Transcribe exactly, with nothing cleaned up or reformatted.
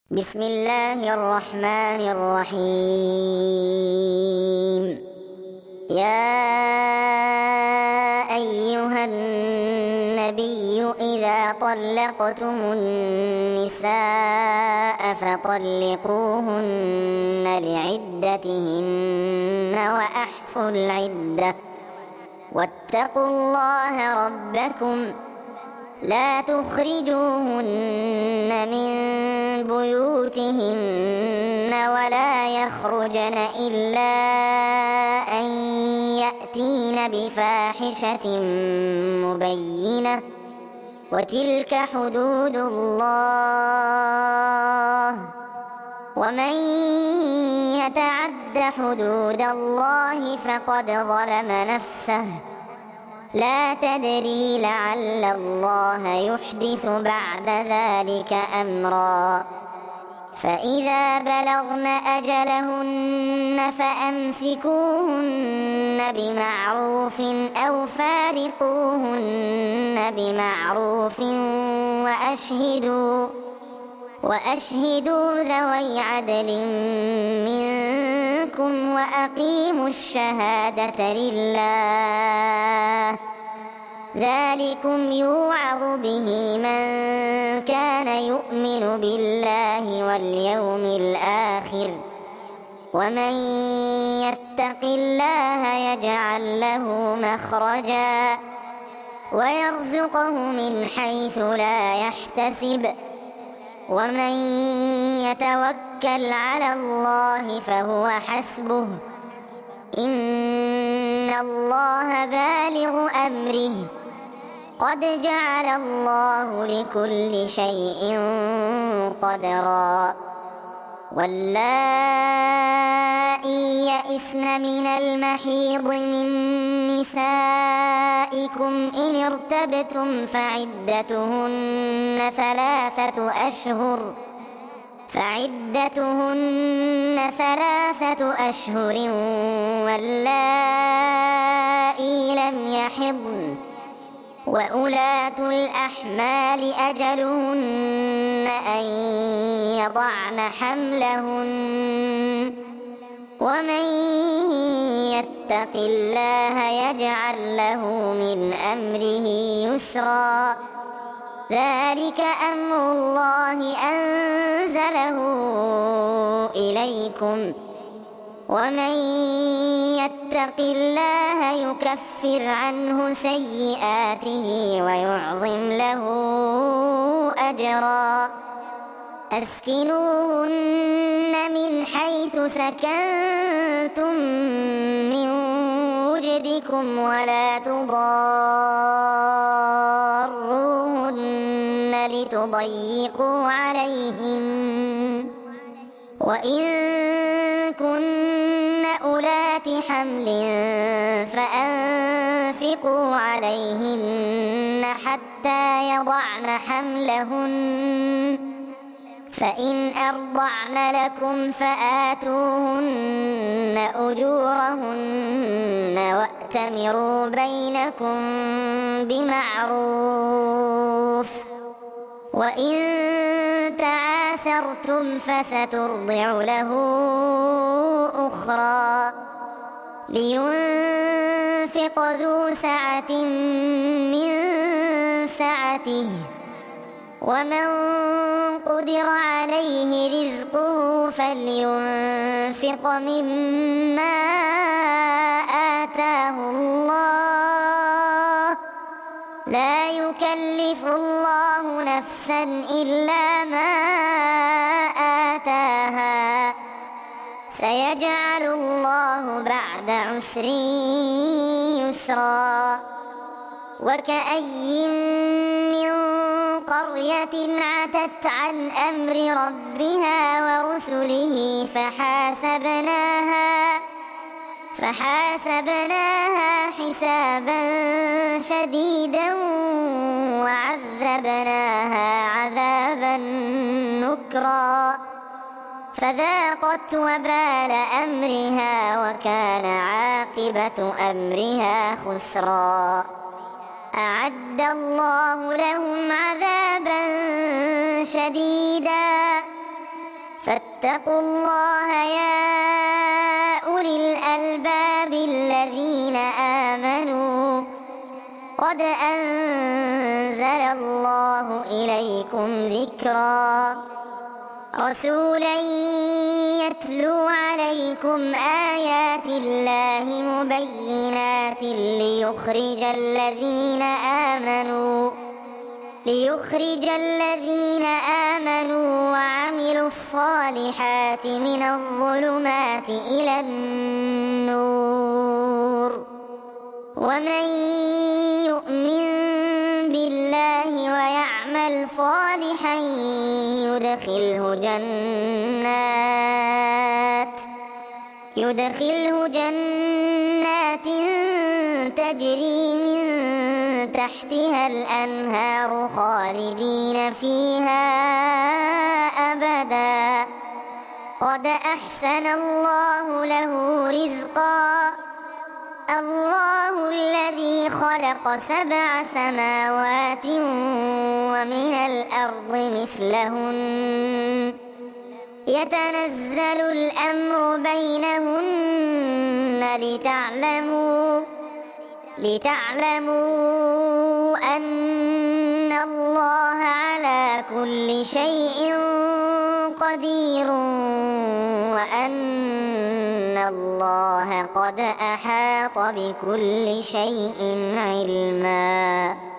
بسم الله الرحمن الرحيم. يا أيها النبي إذا طلقتم النساء فطلقوهن لعدتهن وأحصوا العدة واتقوا الله ربكم لا تخرجوهن من بيوتهن ولا يخرجن إلا أن يأتين بفاحشة مبينة وتلك حدود الله ومن يتعد حدود الله فقد ظلم نفسه لا تدري لعل الله يحدث بعد ذلك أمرا. فإذا بلغن أجلهن فأمسكوهن بمعروف أو فارقوهن بمعروف وأشهدوا وأشهدوا ذوي عدل منكم وأقيموا الشهادة لله ذلكم يوعظ به من كان يؤمن بالله واليوم الآخر ومن يتق الله يجعل له مخرجا ويرزقه من حيث لا يحتسب ومن يتوكل على الله فهو حسبه إن الله بالغ أمره قد جعل الله لكل شيء قدرا. واللائي يئسن من المحيض من نسائكم إن ارتبتم فعدتهن ثلاثة أشهر فعدتهن ثلاثة أشهر واللائي لم يحضن وأولاة الأحمال أجلهن أن يضعن حملهن ومن يتق الله يجعل له من أمره يسرا ذلك أمر الله أنزله إليكم ومن يتق الله يكفر عنه سيئاته ويعظم له أجرا. أسكنوهن من حيث سكنتم من وجدكم ولا تضاروهن لتضيقوا عليهن وإن كن أولات حمل فأنفقوا عليهن حتى يضعن حملهن فإن أرضعن لكم فآتوهن أجورهن وأتمروا بينكم بمعروف وإن تعاسرتم فسترضع له أخرى لينفق ذو سعة من سعته ومن قدر عليه رزقه فلينفق مما آتاه الله لا يكلف الله نفسا إلا ما آتاها سيجعل الله بعد عسر يسرا. وكأي من قرية عتت عن أمر ربها ورسله فحاسبناها فحاسبناها حسابا شديدا وعذبناها عذابا نكرا فذاقت وبال أمرها وكان عاقبة أمرها خسرا. أعد الله لهم عذابا شديدا فاتقوا الله يا أولي الألباب الذين آمنوا قد أنزل الله إليكم ذكرا رسولا يتلو عليكم آيات الله مبينات ليخرج الذين آمنوا ليخرج الذين آمنوا وعملوا الصالحات من الظلمات إلى النور ومن يؤمن بالله ويعمل صالحا يدخله جنات يدخله جنات تجري من تحتها الأنهار خالدين فيها أبدا قد أحسن الله له رزقا الله الذي خلق سبع سماوات ومن الأرض مثلهن يتنزل الأمر بينهن لتعلموا لتعلموا أن الله على كل شيء قدير وأن الله قد أحاط بكل شيء علما.